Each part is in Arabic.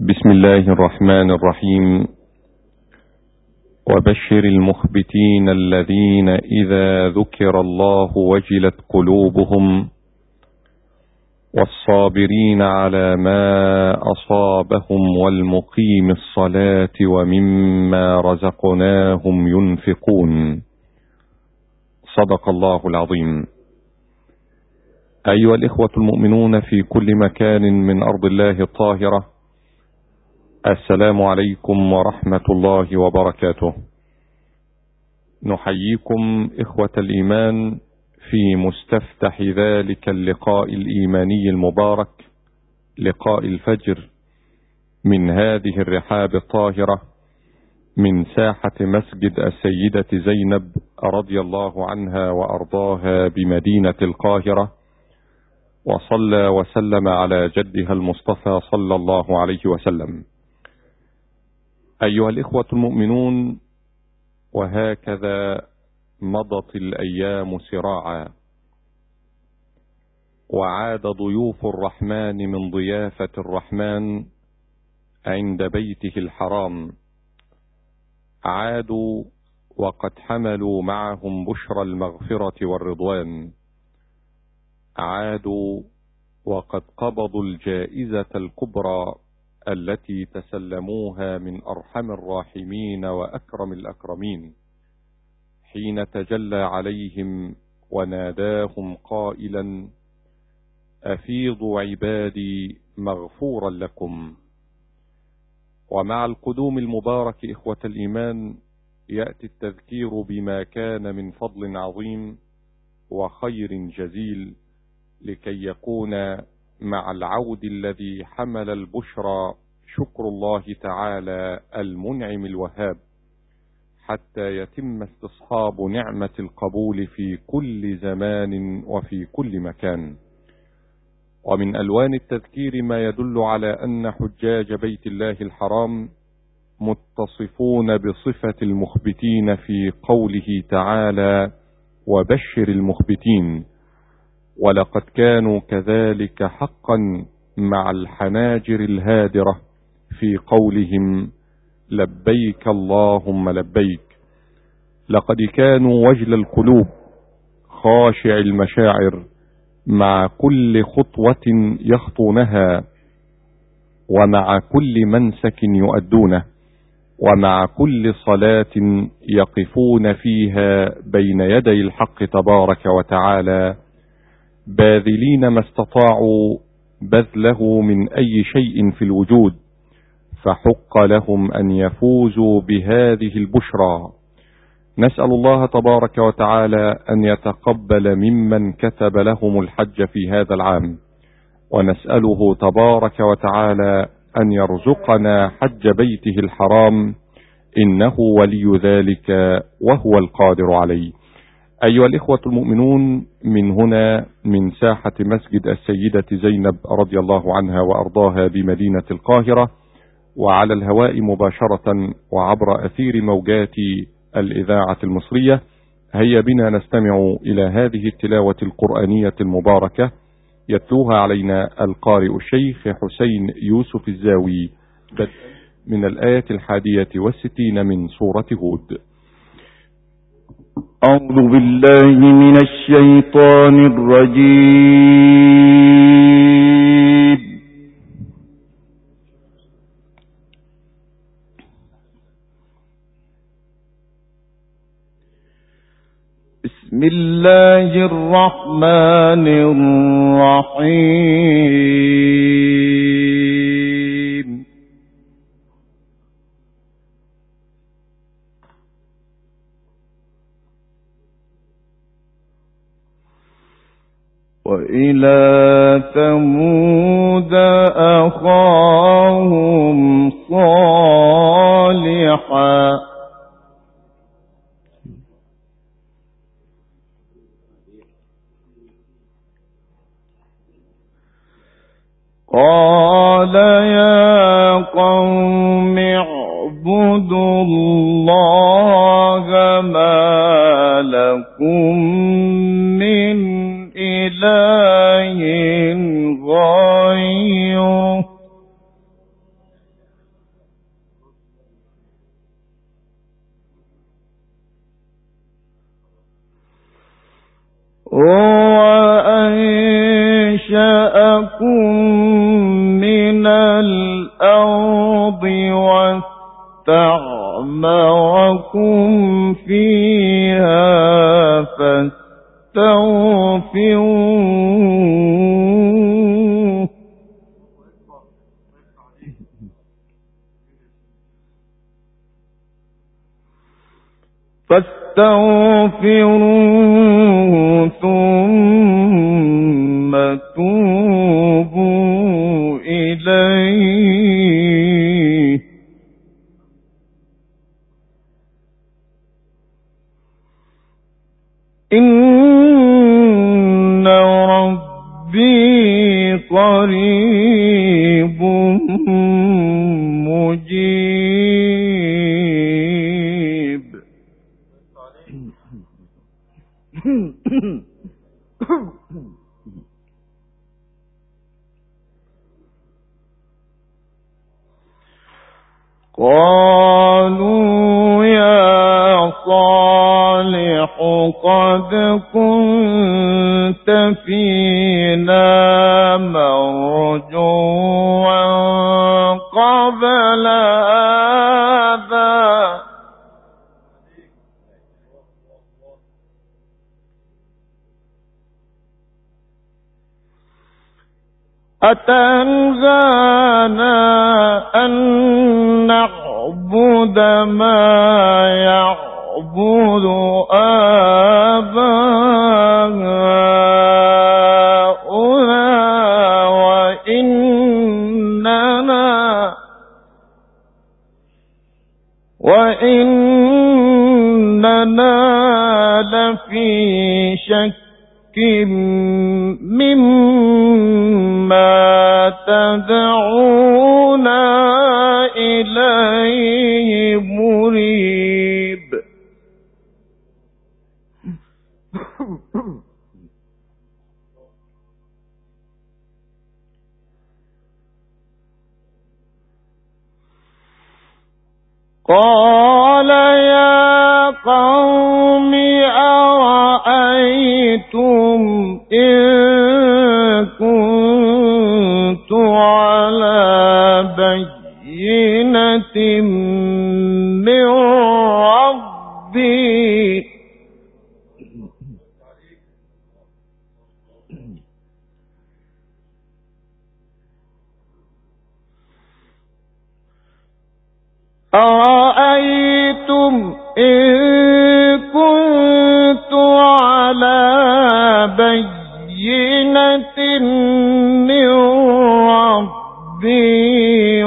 بسم الله الرحمن الرحيم. وبشر المخبتين الذين إذا ذكر الله وجلت قلوبهم والصابرين على ما أصابهم والمقيم الصلاة ومما رزقناهم ينفقون. صدق الله العظيم. أيها الإخوة المؤمنون في كل مكان من أرض الله الطاهرة، السلام عليكم ورحمة الله وبركاته. نحييكم إخوة الإيمان في مستفتح ذلك اللقاء الإيماني المبارك، لقاء الفجر، من هذه الرحاب الطاهرة، من ساحة مسجد السيدة زينب رضي الله عنها وأرضاها بمدينة القاهرة، وصلى وسلم على جدها المصطفى صلى الله عليه وسلم. أيها الإخوة المؤمنون، وهكذا مضت الأيام سراعا، وعاد ضيوف الرحمن من ضيافة الرحمن عند بيته الحرام. عادوا وقد حملوا معهم بشرى المغفرة والرضوان. عادوا وقد قبضوا الجائزة الكبرى التي تسلموها من أرحم الراحمين وأكرم الأكرمين، حين تجلى عليهم وناداهم قائلا: أفيضوا عبادي مغفورا لكم. ومع القدوم المبارك إخوة الإيمان يأتي التذكير بما كان من فضل عظيم وخير جزيل، لكي يكون مع العود الذي حمل البشرى شكر الله تعالى المنعم الوهاب، حتى يتم استصحاب نعمة القبول في كل زمان وفي كل مكان. ومن ألوان التذكير ما يدل على أن حجاج بيت الله الحرام متصفون بصفة المخبتين في قوله تعالى: وبشر المخبتين. ولقد كانوا كذلك حقا مع الحناجر الهادرة في قولهم: لبيك اللهم لبيك. لقد كانوا وجل القلوب خاشع المشاعر مع كل خطوة يخطونها، ومع كل منسك يؤدونه، ومع كل صلاة يقفون فيها بين يدي الحق تبارك وتعالى، باذلين ما استطاعوا بذله من أي شيء في الوجود، فحق لهم أن يفوزوا بهذه البشرى. نسأل الله تبارك وتعالى أن يتقبل ممن كتب لهم الحج في هذا العام، ونسأله تبارك وتعالى أن يرزقنا حج بيته الحرام، إنه ولي ذلك وهو القادر عليه. أيها الإخوة المؤمنون، من هنا من ساحة مسجد السيدة زينب رضي الله عنها وأرضاها بمدينة القاهرة، وعلى الهواء مباشرة وعبر أثير موجات الإذاعة المصرية، هيا بنا نستمع إلى هذه التلاوة القرآنية المباركة، يتلوها علينا القارئ الشيخ حسين يوسف الزاوي، من الآية 61 من سورة هود. أعوذ بالله من الشيطان الرجيم. بسم الله الرحمن الرحيم. وإلى ثمود أخاهم صالحا قال يا قوم اعبدوا الله ما لكم من إله غيره الأرض واستعمركم فيها فاستغفروه ثم توبوا إليه إن ربي قريب مجيب. قالوا يا صالح قد كنت فينا مرجوا قبل هذا أتنهانا أن نعبد ما يعبد آباؤنا وإننا لفي شك مما تدعونا إليه مريب. قال يا قوم أرأيتم إن كنت على بينة من ربي أرأيتم إن كنت على بينة من ربي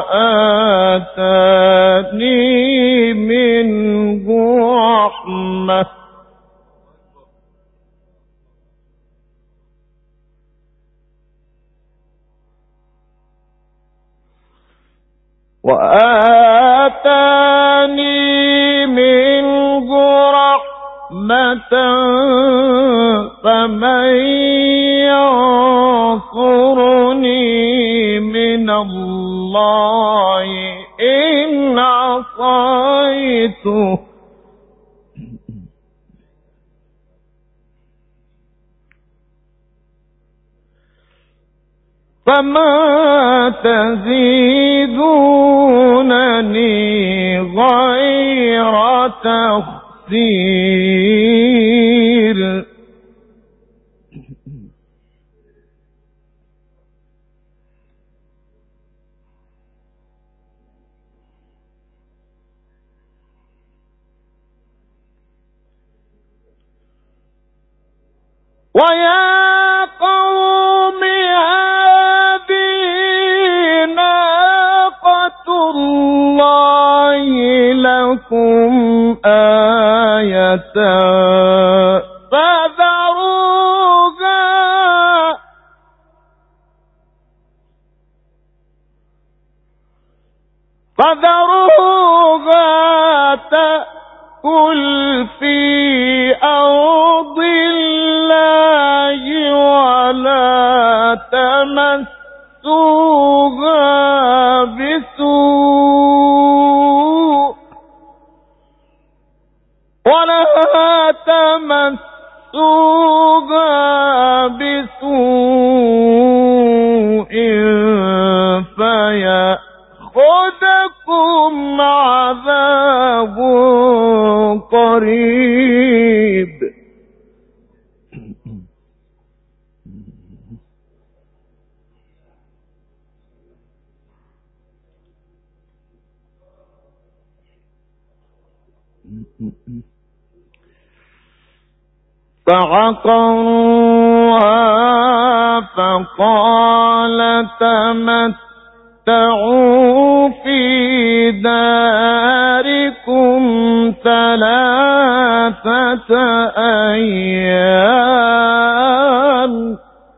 وآتاني منه رحمة فمن ينصرني من الله إن عصيته فما تزيدونني غير تخسير. ويا قوم هذه ناقة الله لكم آية فذروها تأكل في أرض الله ولا تمسوها بسوء فيأخذكم عذاب قريب. فعقروها فقال تمتعوا في داركم 3 أيام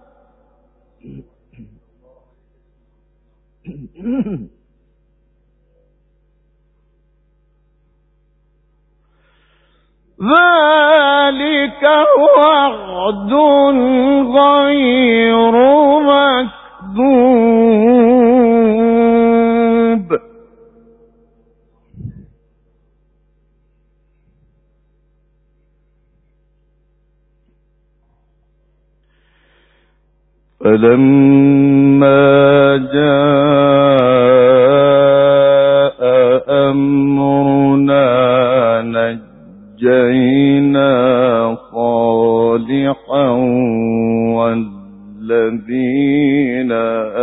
ذلك وعد غير مكذوب. فلما جاء أمرنا نجينا صالحا والذين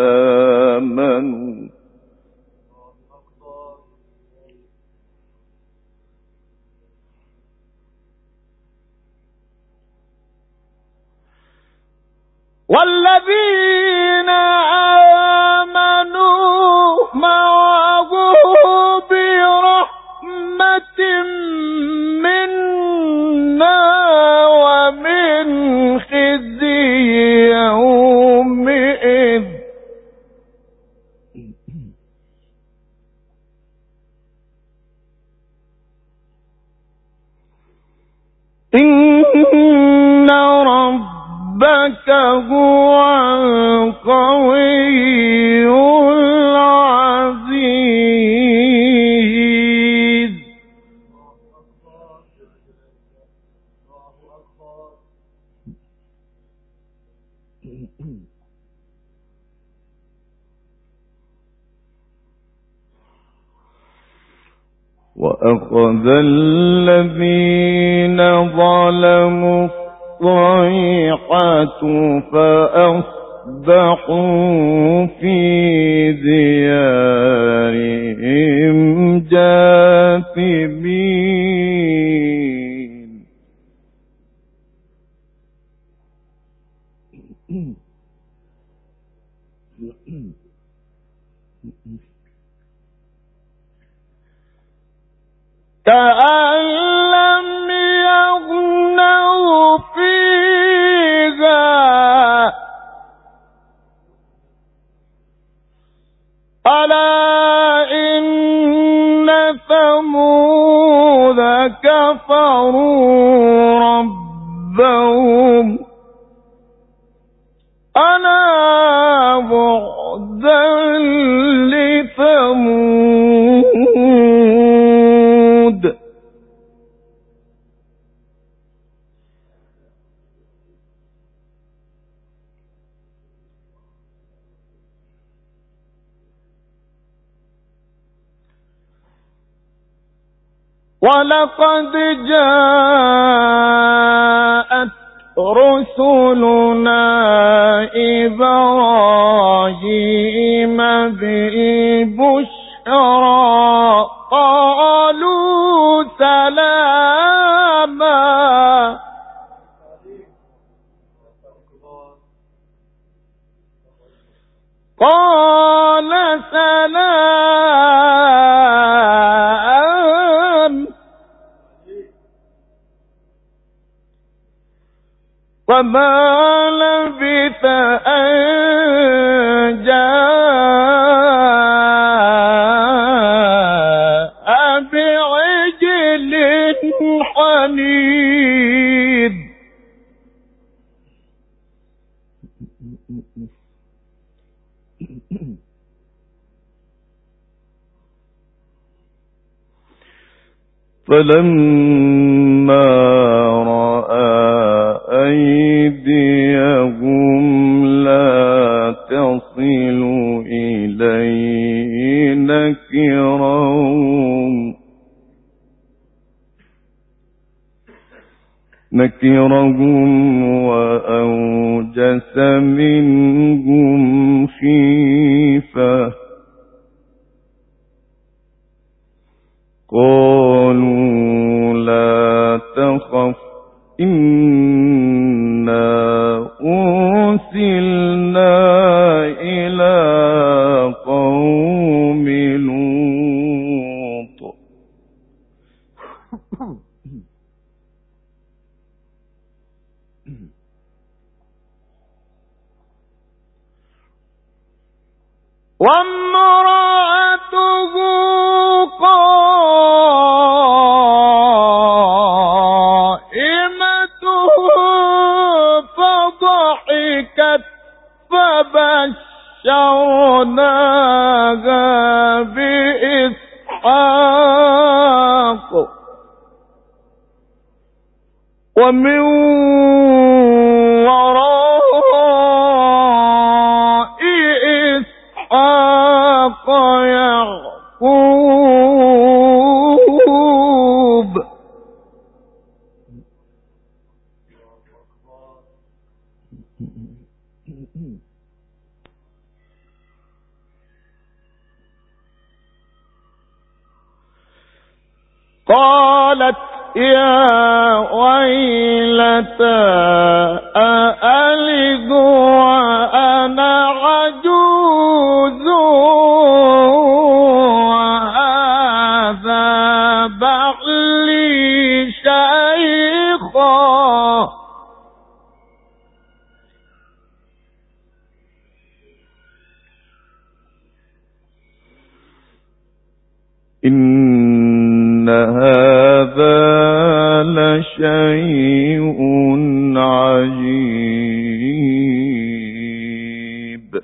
آمنوا معه برحمة منا ومن خزي يومئذ. إن ربك هو القوي العزيز. وأخذ الذين ظلموا الصيحة فأصبحوا في ديارهم جاثمين. كأن لم يغنوا فيها ألا إن ثمود كفروا ربهم ألا بعدا لثمود. ولقد جاءت رسلنا إبراهيم بالبشرى قالوا سلاما قال سلام وما لبث أن جاء بعجل حنيذ. فلما رأى أيديهم لا تصل إليه إليه نكرهم وأوجس منهم خيفة قالوا لا تخف إنا أرسلنا إلى قوم لوط وامرأته قائمة فضحكت فبشرناها بإسحاق ومن وراء إسحاق يعقوب قالت يا ويلتى أألد وأنا عجوز وهذا بعلي شيخا إن هذا لشيء عجيب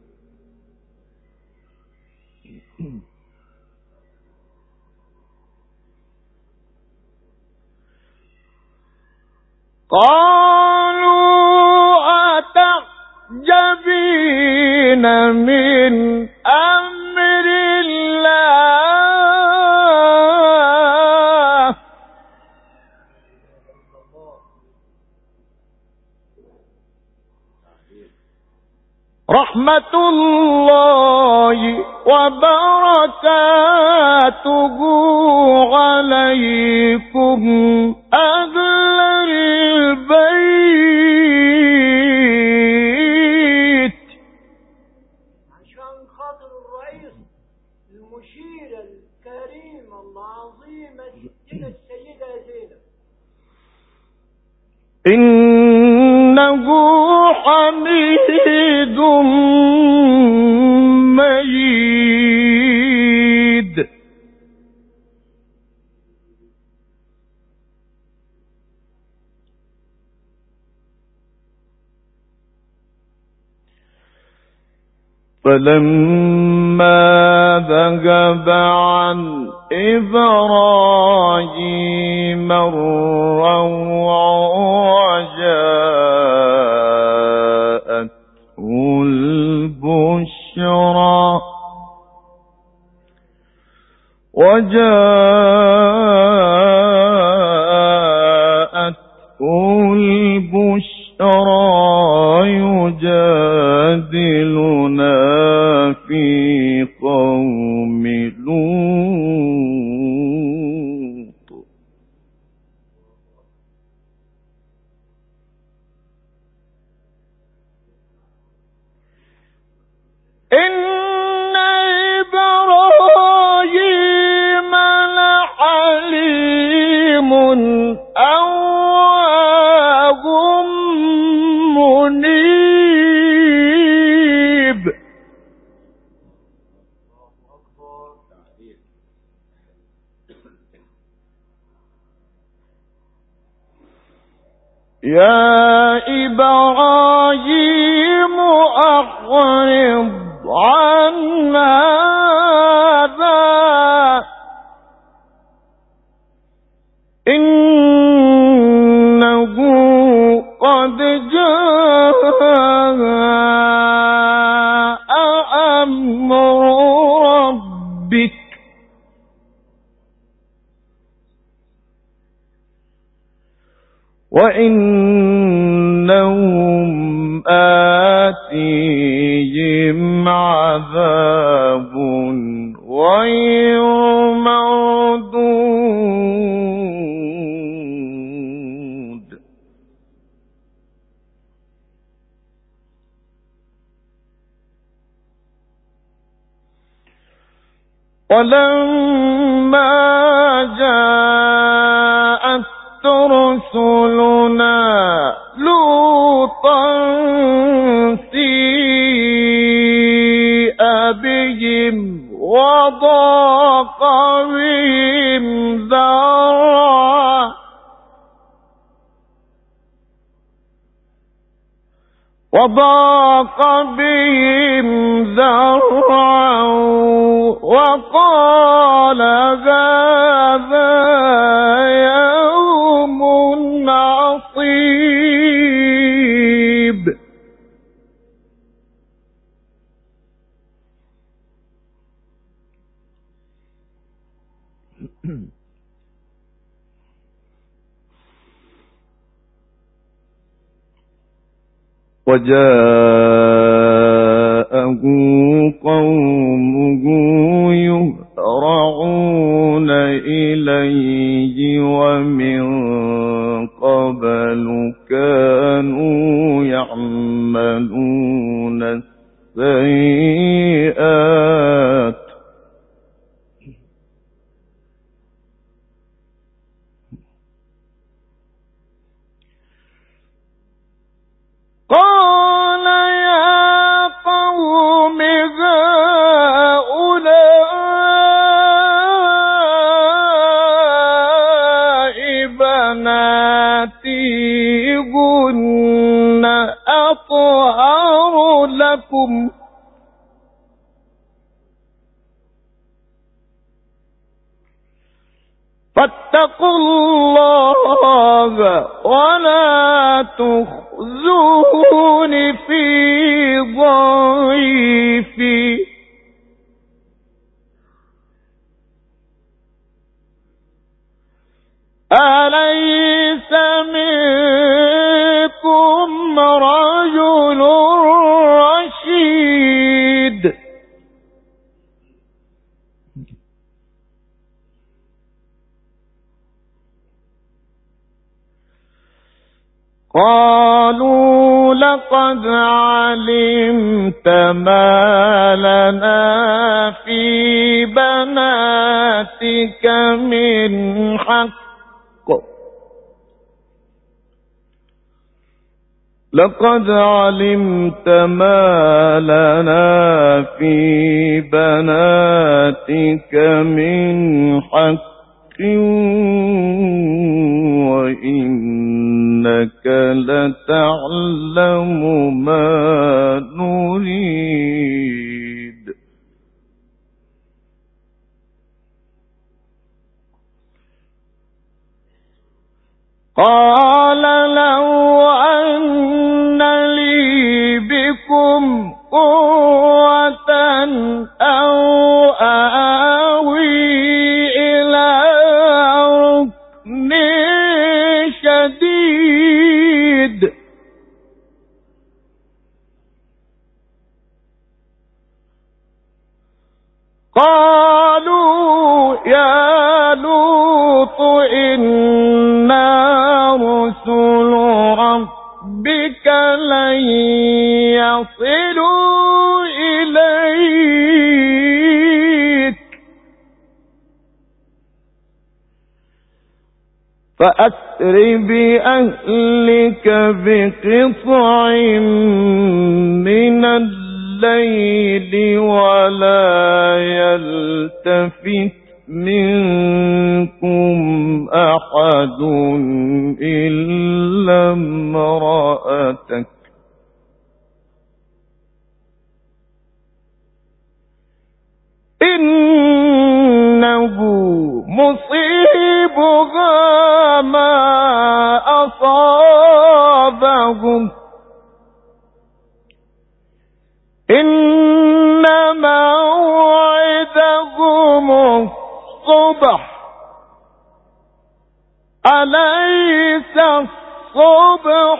قالوا أتعجبين من أمر الله رحمة الله وبركاته عليكم أهل البيت. عشان خاطر الرئيس المشير الكريم العظيم ستنا السيدة زينب إنه حميد مجيد فلما ذهب عن إبراهيم الروع وجاءته البشرى يجادلنا في قوم لوط إن إبراهيم لحليم أواه منيب يا إبراهيم أعرض عن هذا إنه قد جاء أمر ربك وإنهم آتيهم عذاب غير مردود ولما جاءت رسلنا لوطا سيء بهم وضاق بهم ذرعا وقال هذا يوم عصيب وجاءه قومه يهرعون إليه ومن قبل كانوا يعملون السيئات قال يا قوم هؤلاء بناتي هن أطهر لكم فاتقوا الله ولا تخزون في ضيفي أليس منكم رجل رشيد قالوا لقد علمت ما لنا في بناتك من حق لقد علمت ما لنا في بناتك من حق وإنك لتعلم ما نريد قال لو أن لي بكم قوة أو آوي إلى ركن شديد قالوا يا لوط إنا رسل ربك لن يصلوا إليك فأسر بأهلك بقطع من الليل ولا يلتفت منكم أحد إلا امرأتك إنه مصيبها ما أصابهم إن موعدهم الصبح أليس الصبح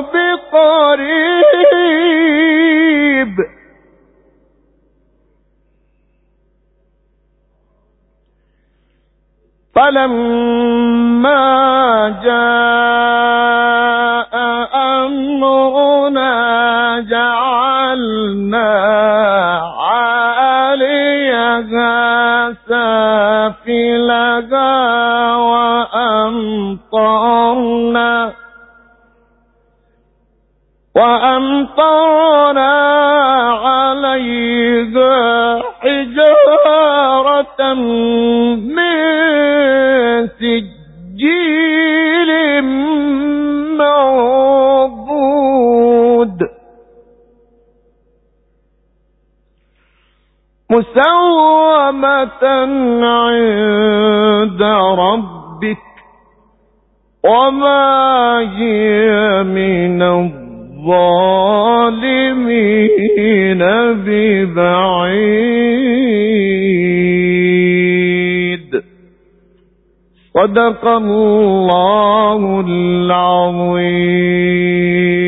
بقريب فلما جاء أمرنا جعلنا عاليها سافلها وأمطرنا عليها حجارة من سجيل منضود مسومة عند ربك وما هي من الظالمين ببعيد. صدق الله العظيم.